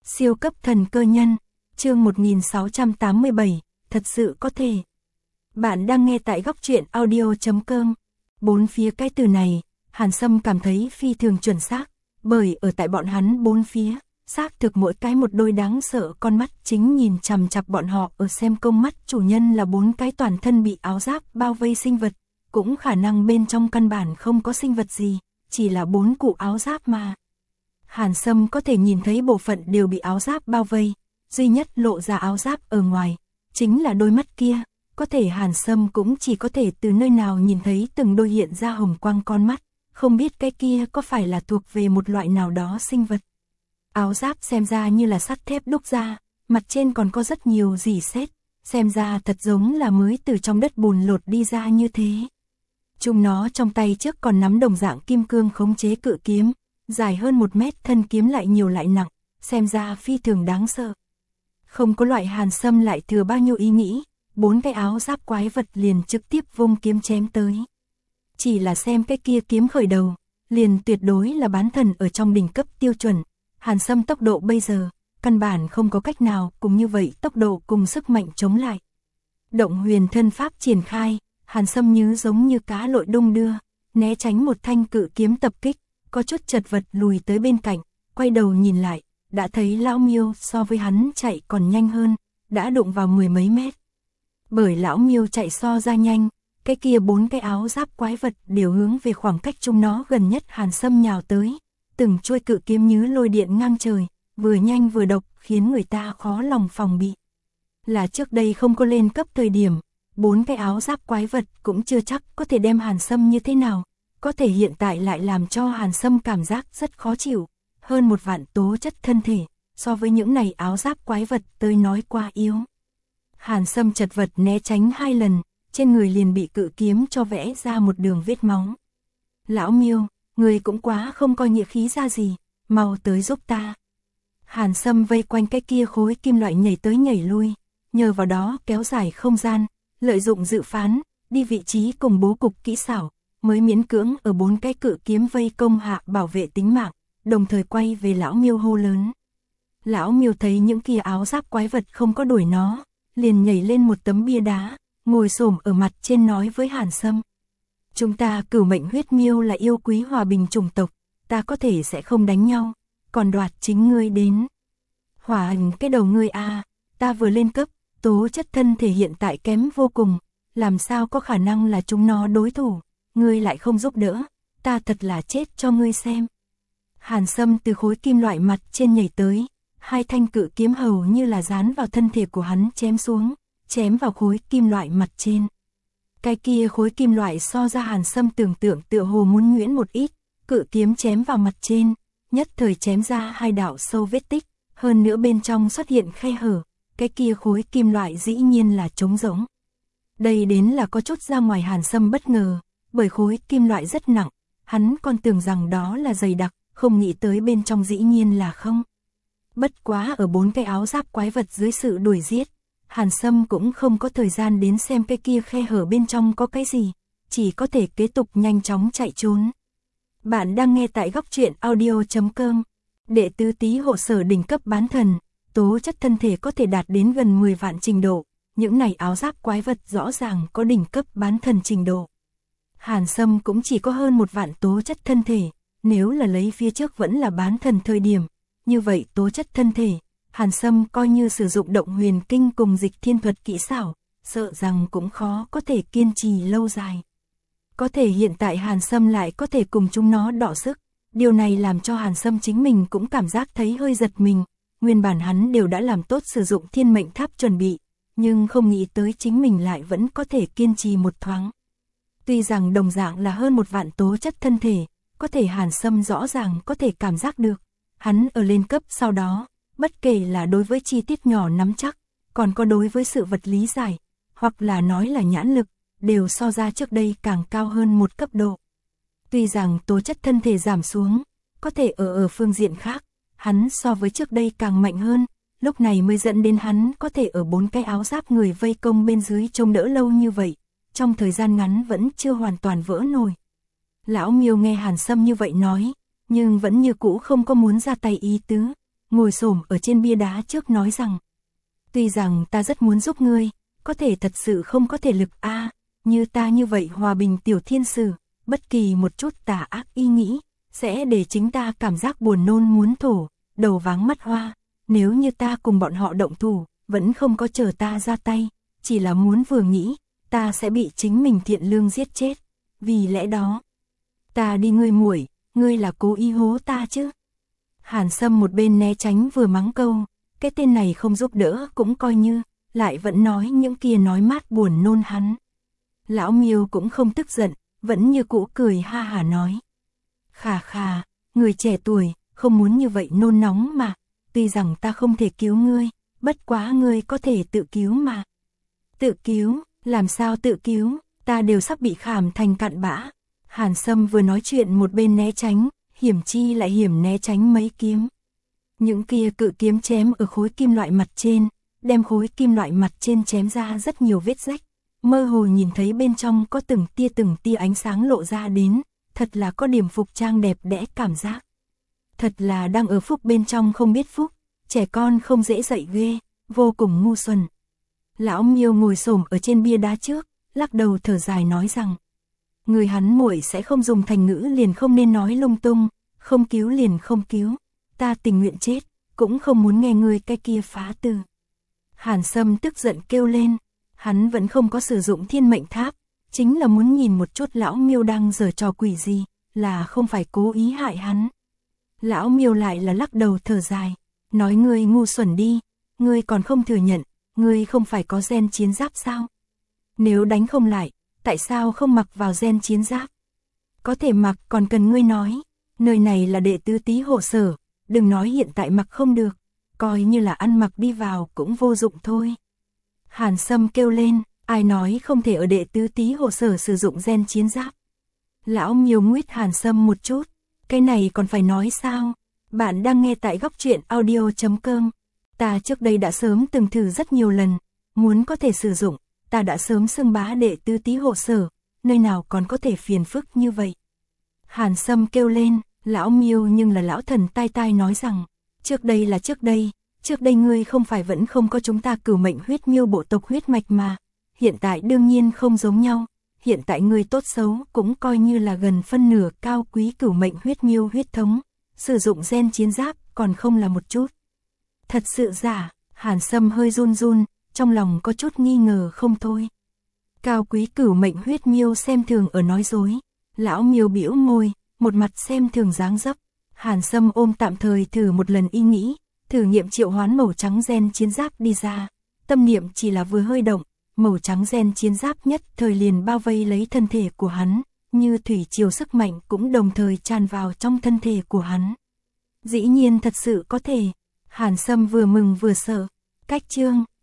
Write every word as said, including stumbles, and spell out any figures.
Siêu cấp thần cơ nhân, chương một nghìn sáu trăm tám mươi bảy, thật sự có thể. Bạn đang nghe tại góc truyện audio chấm com. Bốn phía cái từ này, Hàn Sâm cảm thấy phi thường chuẩn xác, bởi ở tại bọn hắn bốn phía, xác thực mỗi cái một đôi đáng sợ con mắt chính nhìn chằm chằm bọn họ ở xem công mắt chủ nhân là bốn cái toàn thân bị áo giáp bao vây sinh vật, cũng khả năng bên trong căn bản không có sinh vật gì, chỉ là bốn cụ áo giáp mà. Hàn Sâm có thể nhìn thấy bộ phận đều bị áo giáp bao vây, duy nhất lộ ra áo giáp ở ngoài, chính là đôi mắt kia, có thể Hàn Sâm cũng chỉ có thể từ nơi nào nhìn thấy từng đôi hiện ra hồng quang con mắt, không biết cái kia có phải là thuộc về một loại nào đó sinh vật. Áo giáp xem ra như là sắt thép đúc ra, mặt trên còn có rất nhiều rỉ sét, xem ra thật giống là mới từ trong đất bùn lột đi ra như thế. Chúng nó trong tay trước còn nắm đồng dạng kim cương khống chế cự kiếm, dài hơn một mét, thân kiếm lại nhiều lại nặng, xem ra phi thường đáng sợ. Không có loại Hàn Sâm lại thừa bao nhiêu ý nghĩ, bốn cái áo giáp quái vật liền trực tiếp vung kiếm chém tới. Chỉ là xem cái kia kiếm khởi đầu, liền tuyệt đối là bán thần ở trong đỉnh cấp tiêu chuẩn. Hàn Sâm tốc độ bây giờ, căn bản không có cách nào cùng như vậy tốc độ cùng sức mạnh chống lại. Động huyền thân pháp triển khai, Hàn Sâm như giống như cá lội đung đưa, né tránh một thanh cự kiếm tập kích, có chút chật vật lùi tới bên cạnh, quay đầu nhìn lại, đã thấy lão Miêu so với hắn chạy còn nhanh hơn, đã đụng vào mười mấy mét. Bởi lão Miêu chạy so ra nhanh, cái kia bốn cái áo giáp quái vật đều hướng về khoảng cách chúng nó gần nhất Hàn Sâm nhào tới, từng chuôi cự kiếm như lôi điện ngang trời, vừa nhanh vừa độc, khiến người ta khó lòng phòng bị. Là trước đây không có lên cấp thời điểm, bốn cái áo giáp quái vật cũng chưa chắc có thể đem Hàn Sâm như thế nào, có thể hiện tại lại làm cho Hàn Sâm cảm giác rất khó chịu, hơn một vạn tố chất thân thể, so với những này áo giáp quái vật tới nói quá yếu. Hàn Sâm chật vật né tránh hai lần, trên người liền bị cự kiếm cho vẽ ra một đường vết máu. Lão Miêu, người cũng quá không coi nghĩa khí ra gì, mau tới giúp ta. Hàn Sâm vây quanh cái kia khối kim loại nhảy tới nhảy lui, nhờ vào đó kéo dài không gian, lợi dụng dự phán, đi vị trí cùng bố cục kỹ xảo, mới miễn cưỡng ở bốn cái cự kiếm vây công hạ bảo vệ tính mạng, đồng thời quay về lão Miêu hô lớn. Lão Miêu thấy những kia áo giáp quái vật không có đuổi nó, liền nhảy lên một tấm bia đá, ngồi xổm ở mặt trên nói với Hàn Sâm. Chúng ta Cửu Mệnh Huyết Miêu là yêu quý hòa bình chủng tộc, ta có thể sẽ không đánh nhau, còn đoạt chính ngươi đến. Hỏa Hành cái đầu ngươi a, ta vừa lên cấp, tố chất thân thể hiện tại kém vô cùng, làm sao có khả năng là chúng nó đối thủ, ngươi lại không giúp đỡ, ta thật là chết cho ngươi xem. Hàn Sâm từ khối kim loại mặt trên nhảy tới, hai thanh cự kiếm hầu như là dán vào thân thể của hắn chém xuống, chém vào khối kim loại mặt trên. Cái kia khối kim loại so ra Hàn Sâm tưởng tượng tựa hồ muốn nhuyễn một ít, cự kiếm chém vào mặt trên, nhất thời chém ra hai đạo sâu vết tích, hơn nữa bên trong xuất hiện khe hở, cái kia khối kim loại dĩ nhiên là trống rỗng. Đây đến là có chút ra ngoài Hàn Sâm bất ngờ, bởi khối kim loại rất nặng, hắn còn tưởng rằng đó là dày đặc, không nghĩ tới bên trong dĩ nhiên là không. Bất quá ở bốn cái áo giáp quái vật dưới sự đuổi giết, Hàn Sâm cũng không có thời gian đến xem cái kia khe hở bên trong có cái gì, chỉ có thể kế tục nhanh chóng chạy trốn. Bạn đang nghe tại góc truyện audio chấm com. Đệ tứ Tý hộ sở đỉnh cấp bán thần, tố chất thân thể có thể đạt đến gần mười vạn trình độ, những này áo giáp quái vật rõ ràng có đỉnh cấp bán thần trình độ. Hàn Sâm cũng chỉ có hơn một vạn tố chất thân thể, nếu là lấy phía trước vẫn là bán thần thời điểm, như vậy tố chất thân thể, Hàn Sâm coi như sử dụng động huyền kinh cùng dịch thiên thuật kỹ xảo, sợ rằng cũng khó có thể kiên trì lâu dài. Có thể hiện tại Hàn Sâm lại có thể cùng chúng nó đọ sức, điều này làm cho Hàn Sâm chính mình cũng cảm giác thấy hơi giật mình, nguyên bản hắn đều đã làm tốt sử dụng thiên mệnh tháp chuẩn bị, nhưng không nghĩ tới chính mình lại vẫn có thể kiên trì một thoáng. Tuy rằng đồng dạng là hơn một vạn tố chất thân thể, có thể Hàn Sâm rõ ràng có thể cảm giác được, hắn ở lên cấp sau đó, bất kể là đối với chi tiết nhỏ nắm chắc, còn có đối với sự vật lý giải, hoặc là nói là nhãn lực, đều so ra trước đây càng cao hơn một cấp độ. Tuy rằng tố chất thân thể giảm xuống, có thể ở ở phương diện khác, hắn so với trước đây càng mạnh hơn, lúc này mới dẫn đến hắn có thể ở bốn cái áo giáp người vây công bên dưới trông đỡ lâu như vậy, trong thời gian ngắn vẫn chưa hoàn toàn vỡ nổi. Lão Miêu nghe Hàn Sâm như vậy nói, nhưng vẫn như cũ không có muốn ra tay ý tứ, ngồi xổm ở trên bia đá trước nói rằng. Tuy rằng ta rất muốn giúp ngươi, có thể thật sự không có thể lực a, như ta như vậy hòa bình tiểu thiên sử, bất kỳ một chút tà ác ý nghĩ, sẽ để chính ta cảm giác buồn nôn muốn thổ, đầu váng mắt hoa, nếu như ta cùng bọn họ động thủ, vẫn không có chờ ta ra tay, chỉ là muốn vừa nghĩ, ta sẽ bị chính mình thiện lương giết chết, vì lẽ đó, ta đi ngươi muội, ngươi là cố ý hố ta chứ. Hàn Sâm một bên né tránh vừa mắng câu, cái tên này không giúp đỡ cũng coi như, lại vẫn nói những kia nói mát buồn nôn hắn. Lão Miêu cũng không tức giận, vẫn như cũ cười ha hả nói. Khà khà, người trẻ tuổi, không muốn như vậy nôn nóng mà, tuy rằng ta không thể cứu ngươi, bất quá ngươi có thể tự cứu mà. Tự cứu, làm sao tự cứu, ta đều sắp bị khảm thành cặn bã. Hàn Sâm vừa nói chuyện một bên né tránh, hiểm chi lại hiểm né tránh mấy kiếm. Những kia cự kiếm chém ở khối kim loại mặt trên, đem khối kim loại mặt trên chém ra rất nhiều vết rách. Mơ hồ nhìn thấy bên trong có từng tia từng tia ánh sáng lộ ra đến, thật là có điểm phục trang đẹp đẽ cảm giác. Thật là đang ở phúc bên trong không biết phúc, trẻ con không dễ dạy ghê, vô cùng ngu xuẩn. Lão Miêu ngồi xổm ở trên bia đá trước, lắc đầu thở dài nói rằng. Người hắn muội sẽ không dùng thành ngữ liền không nên nói lung tung, không cứu liền không cứu, ta tình nguyện chết, cũng không muốn nghe người cái kia phá từ. Hàn Sâm tức giận kêu lên, hắn vẫn không có sử dụng thiên mệnh tháp, chính là muốn nhìn một chút lão Miêu đang giở trò quỷ gì, là không phải cố ý hại hắn. Lão Miêu lại là lắc đầu thở dài, nói ngươi ngu xuẩn đi, ngươi còn không thừa nhận, ngươi không phải có gen chiến giáp sao? Nếu đánh không lại, tại sao không mặc vào gen chiến giáp? Có thể mặc còn cần ngươi nói, nơi này là đệ tứ tý hộ sở, đừng nói hiện tại mặc không được, coi như là ăn mặc đi vào cũng vô dụng thôi. Hàn Sâm kêu lên, ai nói không thể ở đệ tứ tý hộ sở sử dụng gen chiến giáp? Lão Miêu nguyết Hàn Sâm một chút, cái này còn phải nói sao? Bạn đang nghe tại góc truyện audio chấm com. Ta trước đây đã sớm từng thử rất nhiều lần, muốn có thể sử dụng, ta đã sớm xưng bá đệ tứ tý hộ sở, nơi nào còn có thể phiền phức như vậy. Hàn Sâm kêu lên, lão Miêu nhưng là lão thần tai tai nói rằng, trước đây là trước đây, trước đây ngươi không phải vẫn không có chúng ta cửu mệnh huyết miêu bộ tộc huyết mạch mà, hiện tại đương nhiên không giống nhau, hiện tại ngươi tốt xấu cũng coi như là gần phân nửa cao quý cửu mệnh huyết miêu huyết thống, sử dụng gen chiến giáp còn không là một chút. Thật sự giả, Hàn Sâm hơi run run, trong lòng có chút nghi ngờ không thôi. Cao quý cửu mệnh huyết miêu xem thường ở nói dối, lão Miêu bĩu môi, một mặt xem thường dáng dấp. Hàn Sâm ôm tạm thời thử một lần ý nghĩ, thử nghiệm triệu hoán màu trắng gen chiến giáp đi ra, tâm niệm chỉ là vừa hơi động, màu trắng gen chiến giáp nhất thời liền bao vây lấy thân thể của hắn, như thủy triều sức mạnh cũng đồng thời tràn vào trong thân thể của hắn. Dĩ nhiên thật sự có thể, Hàn Sâm vừa mừng vừa sợ, cách chương